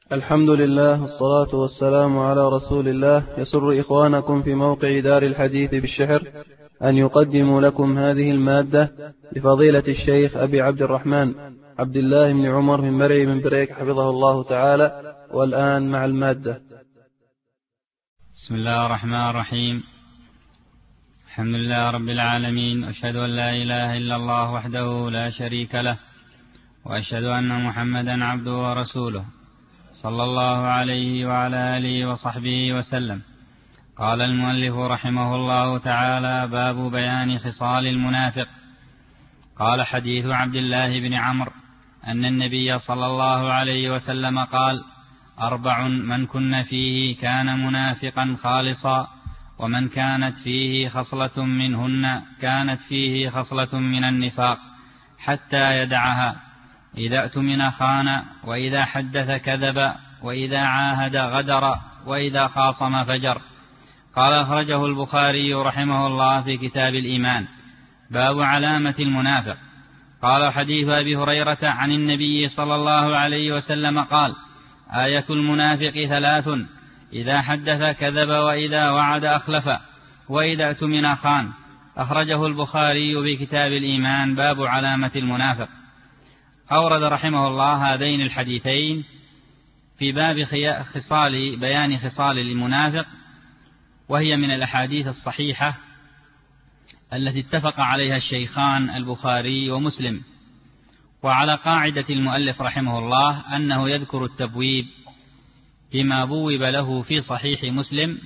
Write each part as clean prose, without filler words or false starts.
الحمد لله والصلاة والسلام على رسول الله. يسر إخوانكم في موقع دار الحديث بالشحر أن يقدموا لكم هذه المادة لفضيلة الشيخ أبي عبد الرحمن عبد الله بن عمر من مرعي من بريك حفظه الله تعالى. والآن مع المادة. بسم الله الرحمن الرحيم. الحمد لله رب العالمين، وأشهد أن لا إله إلا الله وحده لا شريك له، وأشهد أن محمدا عبده ورسوله صلى الله عليه وعلى آله وصحبه وسلم. قال المؤلف رحمه الله تعالى: باب بيان خصال المنافق. قال: حديث عبد الله بن عمرو أن النبي صلى الله عليه وسلم قال: 4 من كن فيه كان منافقا خالصا، ومن كانت فيه خصلة منهن كانت فيه خصلة من النفاق حتى يدعها: إذا اؤتمن خان، وإذا حدث كذب، وإذا عاهد غدر، وإذا خاصم فجر. قال: أخرجه البخاري رحمه الله في كتاب الإيمان. باب علامة المنافق. قال: حديث أبي هريرة عن النبي صلى الله عليه وسلم قال: آية المنافق 3: إذا حدث كذب، وإذا وعد أخلف، وإذا اؤتمن خان. أخرجه البخاري في كتاب الإيمان. باب علامة المنافق. أورد رحمه الله هذين الحديثين في باب بيان خصال المنافق، وهي من الأحاديث الصحيحة التي اتفق عليها الشيخان البخاري ومسلم. وعلى قاعدة المؤلف رحمه الله أنه يذكر التبويب بما بوب له في صحيح مسلم،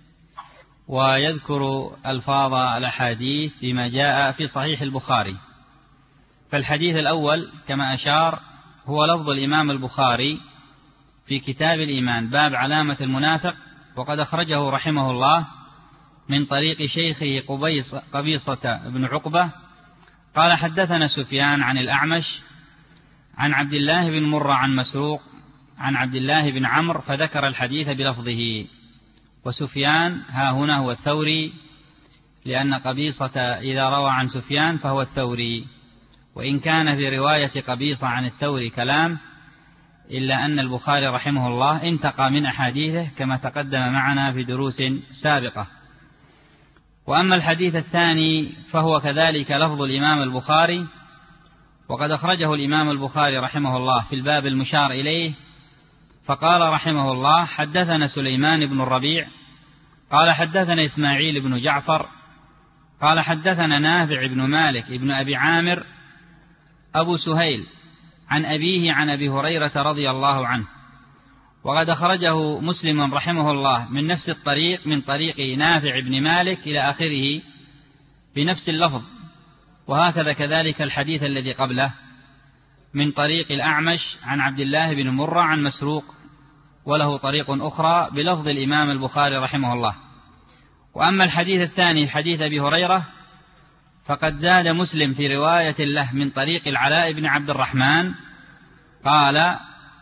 ويذكر ألفاظ الأحاديث بما جاء في صحيح البخاري. فالحديث الأول كما أشار هو لفظ الإمام البخاري في كتاب الإيمان، باب علامة المنافق، وقد أخرجه رحمه الله من طريق شيخه قبيصة بن عقبة قال: حدثنا سفيان عن الأعمش عن عبد الله بن مرة عن مسروق عن عبد الله بن عمرو، فذكر الحديث بلفظه. وسفيان ها هنا هو الثوري، لأن قبيصة إذا روى عن سفيان فهو الثوري، وإن كان في رواية قبيصة عن الثوري كلام، إلا أن البخاري رحمه الله انتقى من أحاديثه كما تقدم معنا في دروس سابقة. وأما الحديث الثاني فهو كذلك لفظ الإمام البخاري، وقد أخرجه الإمام البخاري رحمه الله في الباب المشار إليه، فقال رحمه الله: حدثنا سليمان بن الربيع قال: حدثنا إسماعيل بن جعفر قال: حدثنا نافع بن مالك بن أبي عامر أبو سهيل عن أبيه عن أبي هريرة رضي الله عنه. وقد أخرجه مسلم رحمه الله من نفس الطريق، من طريق نافع بن مالك إلى آخره بنفس اللفظ. وهكذا كذلك الحديث الذي قبله من طريق الأعمش عن عبد الله بن مرة عن مسروق، وله طريق أخرى بلفظ الإمام البخاري رحمه الله. وأما الحديث الثاني حديث أبي هريرة فقد زاد مسلم في رواية له من طريق العلاء بن عبد الرحمن قال: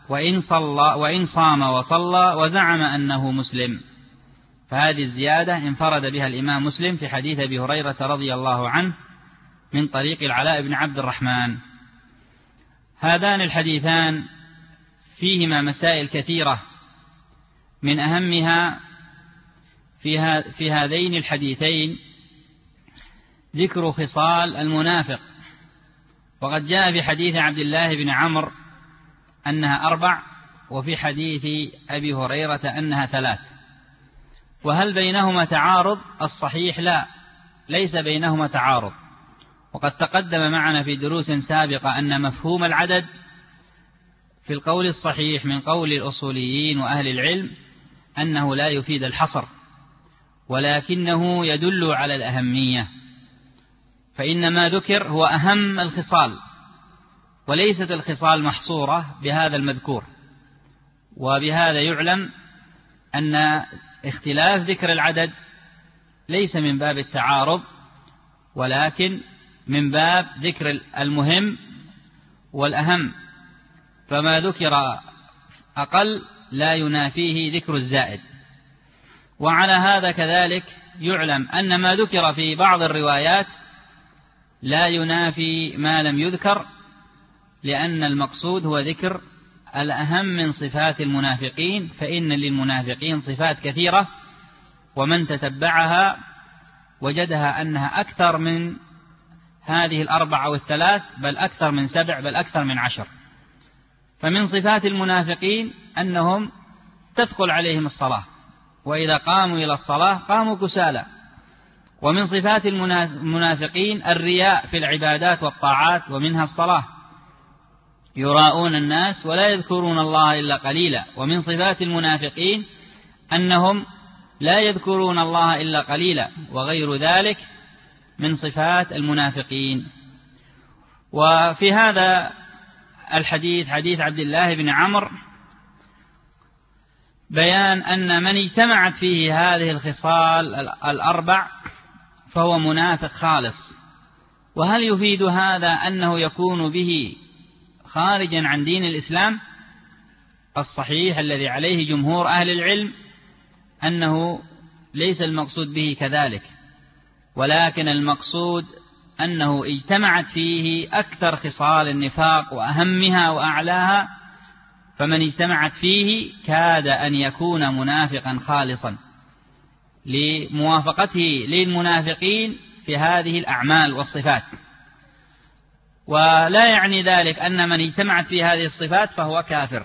وإن صام وصلى وزعم أنه مسلم. فهذه الزيادة انفرد بها الإمام مسلم في حديث أبي هريرة رضي الله عنه من طريق العلاء بن عبد الرحمن. هذان الحديثان فيهما مسائل كثيرة، من أهمها في هذين الحديثين ذكر خصال المنافق. وقد جاء في حديث عبد الله بن عمرو أنها 4، وفي حديث أبي هريرة أنها 3. وهل بينهما تعارض؟ الصحيح لا، ليس بينهما تعارض. وقد تقدم معنا في دروس سابقة أن مفهوم العدد في القول الصحيح من قول الأصوليين وأهل العلم أنه لا يفيد الحصر، ولكنه يدل على الأهمية، فإن ما ذكر هو أهم الخصال، وليست الخصال محصورة بهذا المذكور. وبهذا يعلم أن اختلاف ذكر العدد ليس من باب التعارض، ولكن من باب ذكر المهم والأهم، فما ذكر أقل لا ينافيه ذكر الزائد. وعلى هذا كذلك يعلم أن ما ذكر في بعض الروايات لا ينافي ما لم يذكر، لأن المقصود هو ذكر الأهم من صفات المنافقين، فإن للمنافقين صفات كثيرة، ومن تتبعها وجدها أنها أكثر من هذه 4 أو 3، بل أكثر من 7، بل أكثر من 10. فمن صفات المنافقين أنهم تثقل عليهم الصلاة، وإذا قاموا إلى الصلاة قاموا كسالى. ومن صفات المنافقين الرياء في العبادات والطاعات، ومنها الصلاة، يراءون الناس ولا يذكرون الله إلا قليلا. ومن صفات المنافقين أنهم لا يذكرون الله إلا قليلا، وغير ذلك من صفات المنافقين. وفي هذا الحديث، حديث عبد الله بن عمرو، بيان أن من اجتمعت فيه هذه الخصال 4 فهو منافق خالص. وهل يفيد هذا أنه يكون به خارجا عن دين الإسلام؟ الصحيح الذي عليه جمهور أهل العلم أنه ليس المقصود به كذلك، ولكن المقصود أنه اجتمعت فيه أكثر خصال النفاق وأهمها وأعلاها، فمن اجتمعت فيه كاد أن يكون منافقا خالصا لموافقته للمنافقين في هذه الأعمال والصفات. ولا يعني ذلك أن من اجتمعت في هذه الصفات فهو كافر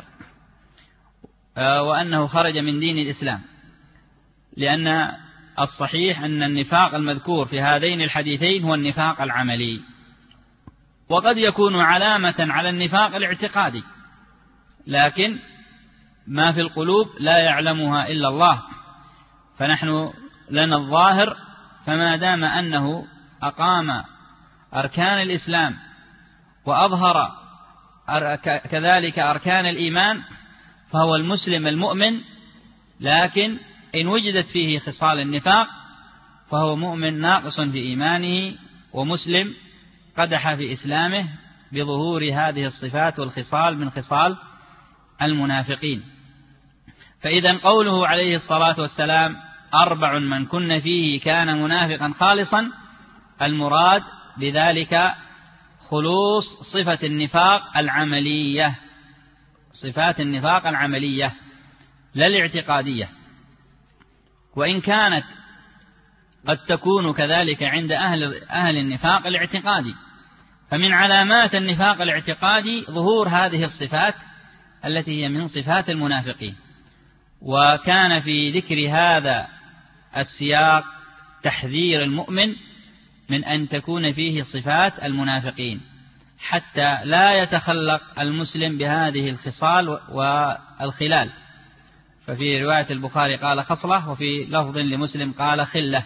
وأنه خرج من دين الإسلام، لأن الصحيح أن النفاق المذكور في هذين الحديثين هو النفاق العملي، وقد يكون علامة على النفاق الاعتقادي، لكن ما في القلوب لا يعلمها إلا الله. فنحن لنا الظاهر، فما دام أنه أقام أركان الإسلام وأظهر كذلك أركان الإيمان فهو المسلم المؤمن، لكن إن وجدت فيه خصال النفاق فهو مؤمن ناقص في إيمانه، ومسلم قدح في إسلامه بظهور هذه الصفات والخصال من خصال المنافقين. فإذا قوله عليه الصلاة والسلام 4 من كن فيه كان منافقا خالصا، المراد بذلك خلوص صفة النفاق العملية، صفات النفاق العملية لا الاعتقادية. وإن كانت قد تكون كذلك عند أهل النفاق الاعتقادي، فمن علامات النفاق الاعتقادي ظهور هذه الصفات التي هي من صفات المنافقين. وكان في ذكر هذا السياق تحذير المؤمن من أن تكون فيه صفات المنافقين، حتى لا يتخلق المسلم بهذه الخصال والخلال. ففي رواية البخاري قال خصلة، وفي لفظ لمسلم قال خلة.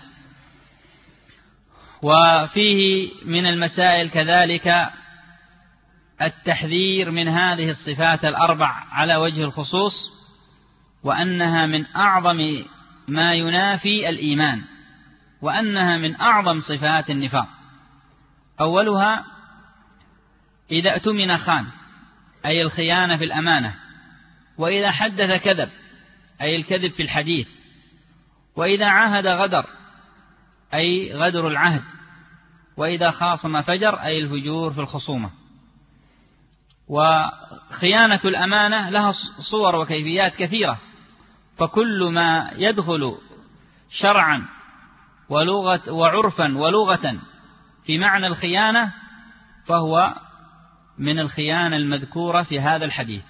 وفيه من المسائل كذلك التحذير من هذه الصفات 4 على وجه الخصوص، وأنها من أعظم ما ينافي الإيمان، وأنها من أعظم صفات النفاق. أولها إذا اؤتمن خان، أي الخيانة في الأمانة، وإذا حدث كذب، أي الكذب في الحديث، وإذا عاهد غدر، أي غدر العهد، وإذا خاصم فجر، أي الفجور في الخصومة. وخيانة الأمانة لها صور وكيفيات كثيرة، فكل ما يدخل شرعا وعرفا ولغة في معنى الخيانة فهو من الخيانة المذكورة في هذا الحديث.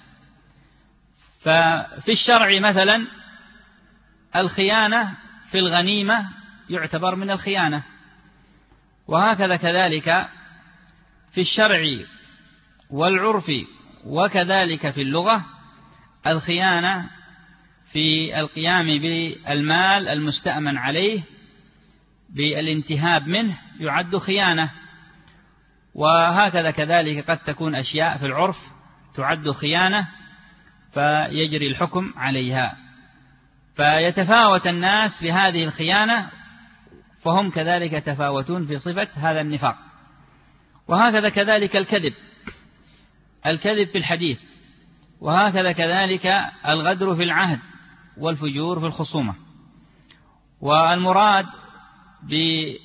ففي الشرع مثلا الخيانة في الغنيمة يعتبر من الخيانة، وهكذا كذلك في الشرع والعرف، وكذلك في اللغة الخيانة في القيام بالمال المستأمن عليه بالانتهاب منه يعد خيانة. وهكذا كذلك قد تكون أشياء في العرف تعد خيانة فيجري الحكم عليها. فيتفاوت الناس في هذه الخيانة، فهم كذلك يتفاوتون في صفة هذا النفاق. وهكذا كذلك الكذب في الحديث، وهكذا كذلك الغدر في العهد والفجور في الخصومة. والمراد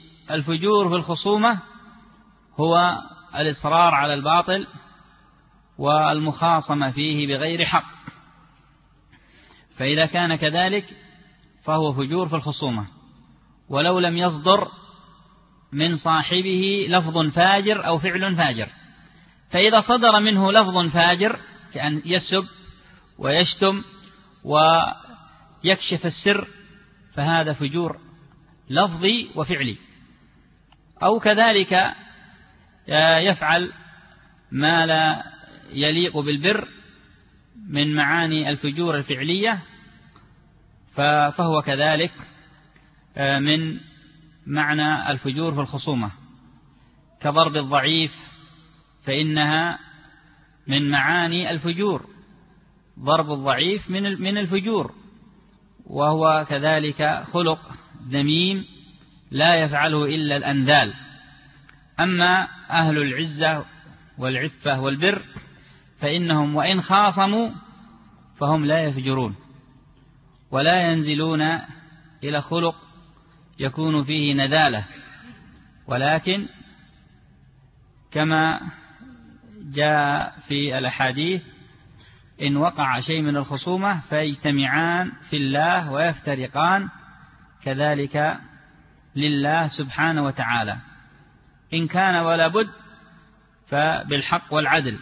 بالفجور في الخصومة هو الإصرار على الباطل والمخاصمة فيه بغير حق، فإذا كان كذلك فهو فجور في الخصومة ولو لم يصدر من صاحبه لفظ فاجر أو فعل فاجر. فإذا صدر منه لفظ فاجر كأن يسب ويشتم ويكشف السر فهذا فجور لفظي وفعلي، أو كذلك يفعل ما لا يليق بالبر من معاني الفجور الفعلية فهو كذلك من معنى الفجور في الخصومة، كضرب الضعيف فإنها من معاني الفجور، ضرب الضعيف من الفجور، وهو كذلك خلق ذميم لا يفعله إلا الأنذال. أما أهل العزة والعفة والبر فإنهم وإن خاصموا فهم لا يفجرون ولا ينزلون إلى خلق يكون فيه نذالة، ولكن كما جاء في الأحاديث إن وقع شيء من الخصومة فيجتمعان في الله ويفترقان كذلك لله سبحانه وتعالى، إن كان ولا بد فبالحق والعدل.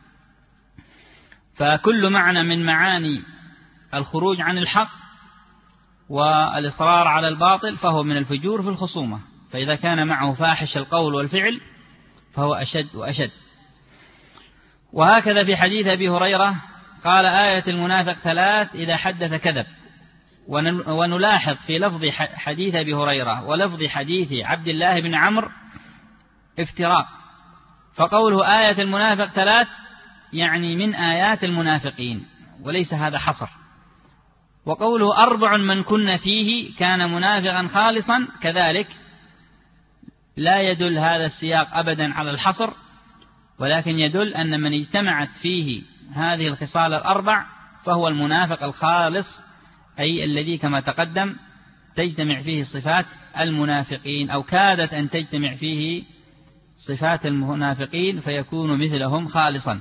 فكل معنى من معاني الخروج عن الحق والإصرار على الباطل فهو من الفجور في الخصومة، فإذا كان معه فاحش القول والفعل فهو أشد وأشد. وهكذا في حديث أبي هريرة قال آية المنافق 3 إذا حدث كذب. ونلاحظ في لفظ حديث أبي هريرة ولفظ حديث عبد الله بن عمرو افتراق، فقوله آية المنافق 3 يعني من آيات المنافقين وليس هذا حصر، وقوله 4 من كن فيه كان منافقا خالصا كذلك لا يدل هذا السياق أبدا على الحصر، ولكن يدل أن من اجتمعت فيه هذه الخصال 4 فهو المنافق الخالص، أي الذي كما تقدم تجتمع فيه صفات المنافقين أو كادت أن تجتمع فيه صفات المنافقين فيكون مثلهم خالصا.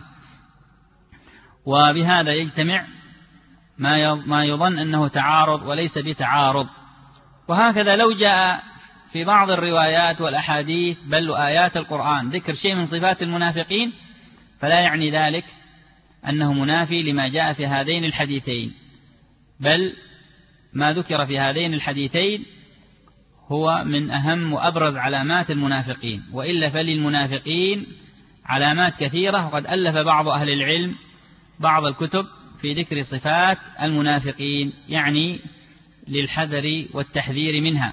وبهذا يجتمع ما يظن أنه تعارض وليس بتعارض. وهكذا لو جاء في بعض الروايات والأحاديث بل وآيات القرآن ذكر شيء من صفات المنافقين فلا يعني ذلك أنه منافي لما جاء في هذين الحديثين، بل ما ذكر في هذين الحديثين هو من أهم وأبرز علامات المنافقين، وإلا فللمنافقين علامات كثيرة، وقد ألف بعض أهل العلم بعض الكتب في ذكر صفات المنافقين يعني للحذر والتحذير منها.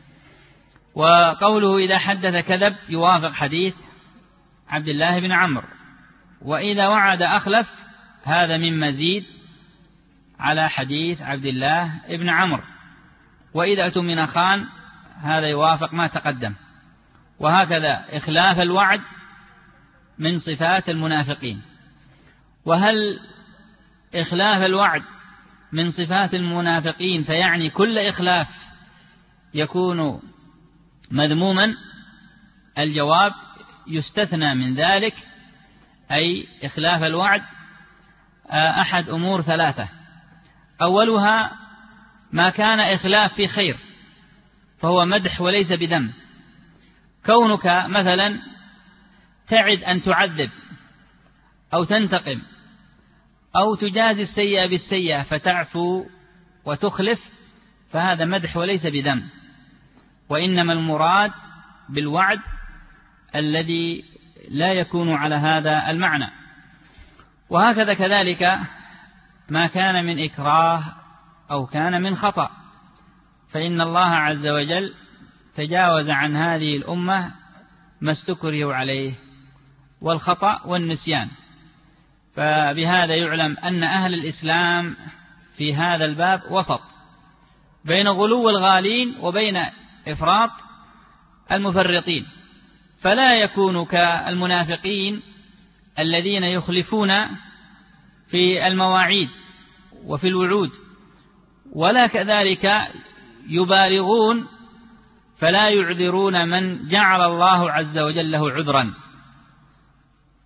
وقوله إذا حدث كذب يوافق حديث عبد الله بن عمرو، وإذا وعد أخلف هذا من مزيد على حديث عبد الله بن عمرو، وإذا اؤتمن خان هذا يوافق ما تقدم. وهكذا إخلاف الوعد من صفات المنافقين. وهل إخلاف الوعد من صفات المنافقين فيعني كل إخلاف يكون مذموما؟ الجواب يستثنى من ذلك، أي إخلاف الوعد أحد أمور 3. أولها ما كان إخلاف في خير فهو مدح وليس بذم، كونك مثلا تعد أن تعذب أو تنتقم أو تجازي السيئة بالسيئة فتعفو وتخلف فهذا مدح وليس بذم، وإنما المراد بالوعد الذي لا يكون على هذا المعنى. وهكذا كذلك ما كان من إكراه أو كان من خطأ، فإن الله عز وجل تجاوز عن هذه الأمة ما استكرهوا عليه والخطأ والنسيان. فبهذا يعلم أن أهل الإسلام في هذا الباب وسط بين غلو الغالين وبين إفراط المفرطين، فلا يكون كالمنافقين الذين يخلفون في المواعيد وفي الوعود، ولا كذلك يبالغون فلا يعذرون من جعل الله عز وجل له عذرا،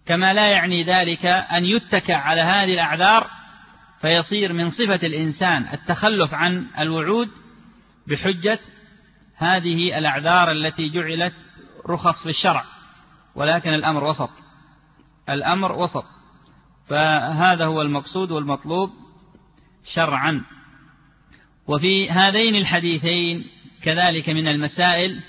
كما لا يعني ذلك أن يتكى على هذه الأعذار فيصير من صفة الإنسان التخلف عن الوعود بحجة هذه الأعذار التي جعلت رخص في الشرع، ولكن الأمر وسط. فهذا هو المقصود والمطلوب شرعا. وفي هذين الحديثين كذلك من المسائل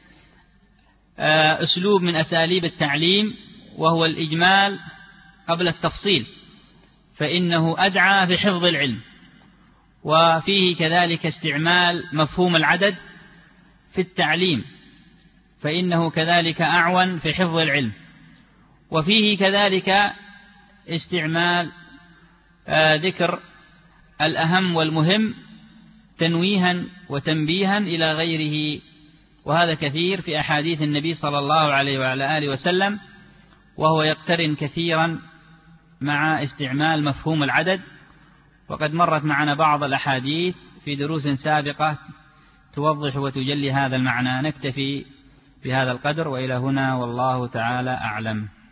أسلوب من أساليب التعليم، وهو الإجمال قبل التفصيل، فإنه أدعى في حفظ العلم. وفيه كذلك استعمال مفهوم العدد في التعليم، فإنه كذلك أعون في حفظ العلم. وفيه كذلك استعمال ذكر الأهم والمهم تنويها وتنبيها إلى غيره، وهذا كثير في أحاديث النبي صلى الله عليه وعلى آله وسلم، وهو يقترن كثيرا مع استعمال مفهوم العدد. وقد مرت معنا بعض الأحاديث في دروس سابقة توضح وتجلي هذا المعنى. نكتفي بهذا القدر، وإلى هنا والله تعالى أعلم.